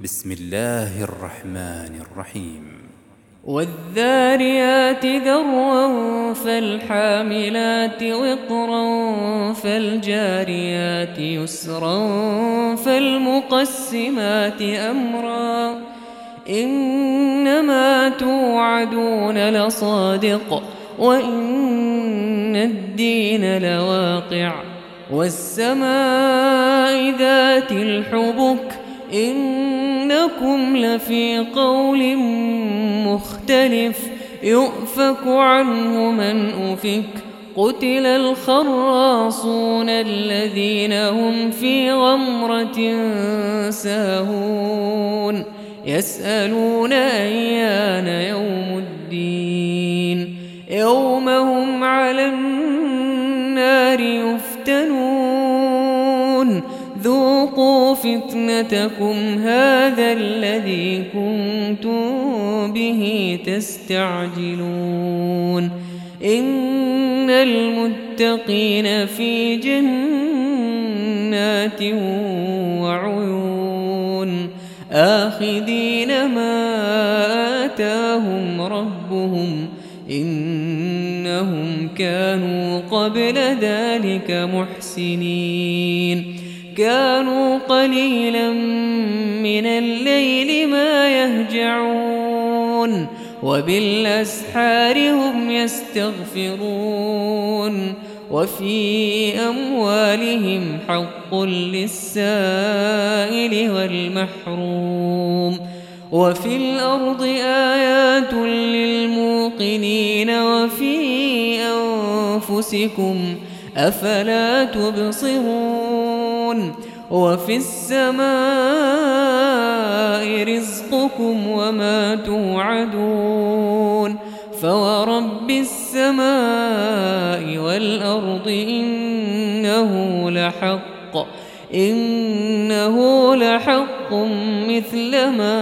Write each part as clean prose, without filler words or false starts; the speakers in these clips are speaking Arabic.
بسم الله الرحمن الرحيم والذاريات ذروا فالحاملات وقرا فالجاريات يسرا فالمقسمات أمرا إنما توعدون لصادق وإن الدين لواقع والسماء ذات الحبك إنكم لفي قول مختلف يؤفك عنه من أفك قتل الخراصون الذين هم في غمرة ساهون يسألون أيان يوم الدين يوم هم على النار يفتنون ذوقوا فتنتكم هذا الذي كنتم به تستعجلون إن المتقين في جنات وعيون آخذين ما آتاهم ربهم إنهم كانوا قبل ذلك محسنين كانوا قليلا من الليل ما يهجعون وبالأسحار هم يستغفرون وفي أموالهم حق للسائل والمحروم وفي الأرض آيات للموقنين وفي أنفسكم أفلا تبصرون وفي السماء رزقكم وما توعدون فورب السماء والأرض إنه لحق مثل ما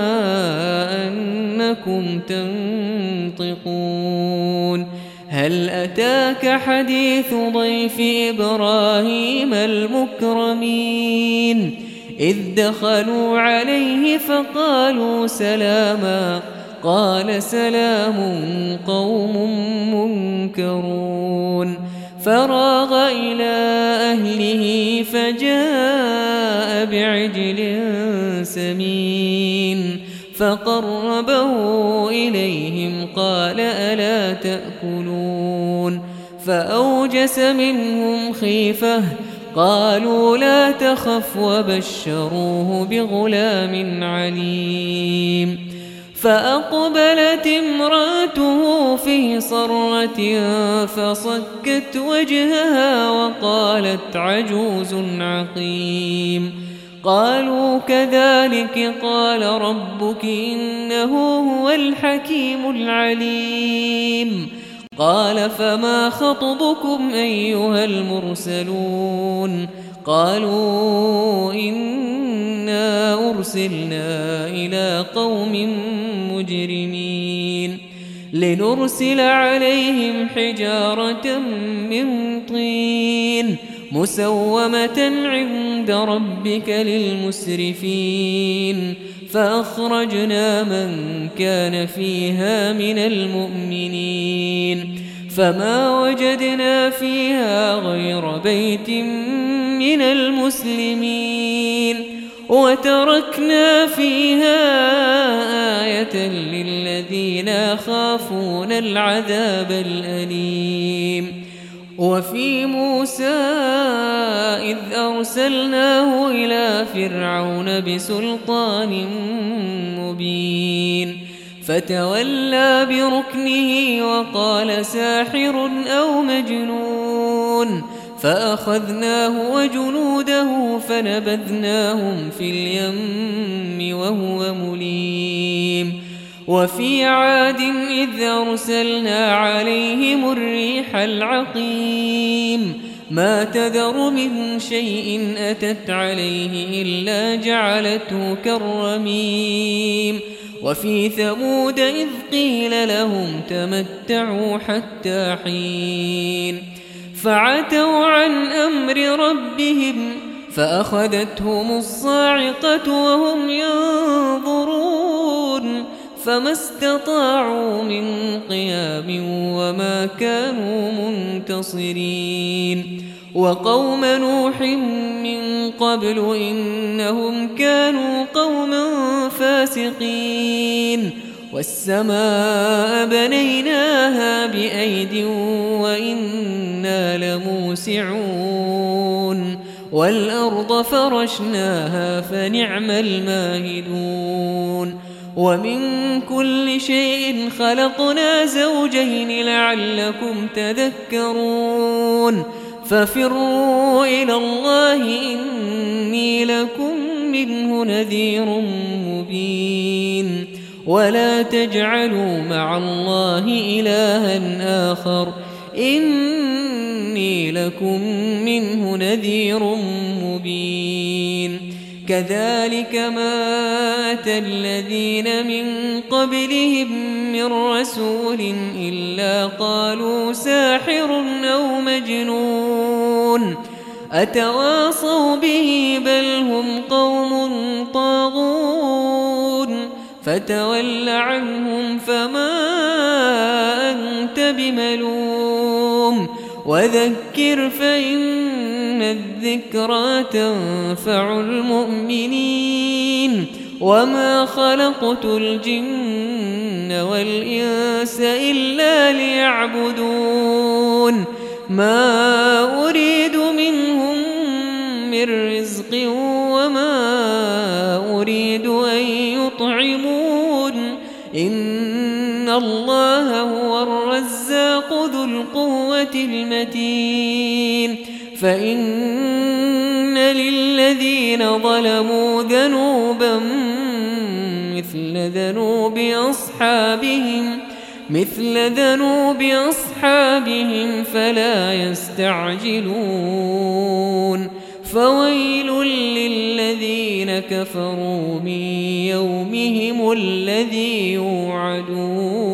أنكم تنطقون هل أتاك حديث ضيف إبراهيم المكرمين إذ دخلوا عليه فقالوا سلاما قال سلام قوم منكرون فراغ إلى أهله فجاء بعجل سمين فقربه إليهم قال ألا تأكلون فأوجس منهم خيفة قالوا لا تخف وبشروه بغلام عليم فأقبلت امرأته في صرة فصكت وجهها وقالت عجوز عقيم قالوا كذلك قال ربك إنه هو الحكيم العليم قال فما خطبكم أيها المرسلون قالوا إنا أرسلنا إلى قوم مجرمين لنرسل عليهم حجارة من طين مسومة عند ربك للمسرفين فأخرجنا من كان فيها من المؤمنين فما وجدنا فيها غير بيت من المسلمين وتركنا فيها آية للذين يخافون العذاب الأليم وفي موسى إذ أرسلناه إلى فرعون بسلطان مبين فتولى بركنه وقال ساحر أو مجنون فأخذناه وجنوده فنبذناهم في اليم وهو مليم وفي عاد إذ أرسلنا عليهم الريح العقيم ما تذر من شيء أتت عليه إلا جعلته كالرميم وفي ثمود إذ قيل لهم تمتعوا حتى حين فعتوا عن أمر ربهم فأخذتهم الصاعقة وهم ينظرون فما استطاعوا من قيام وما كانوا منتصرين وقوم نوح من قبل إنهم كانوا قوما فاسقين والسماء بنيناها بأيد وإنا لموسعون والأرض فرشناها فنعم الماهدون ومن كل شيء خلقنا زوجين لعلكم تذكرون ففروا إلى الله إني لكم منه نذير مبين ولا تجعلوا مع الله إلها آخر إني لكم منه نذير مبين كذلك ما أتى الذين من قبلهم من رسول إلا قالوا ساحر أو مجنون أتواصوا به بل هم قوم طاغون فتول عنهم فما أنت بملوم وذكر فإن الذكرى تنفع المؤمنين وما خلقت الجن والإنس إلا ليعبدون ما أريد منهم من رزق وما أريد أن يطعمون إن الله هو الرزاق ذو القوة المتين فإن للذين ظلموا ذنوبا مثل ذنوب أصحابهم فلا يستعجلون فويل للذين كفروا من يومهم الذي يوعدون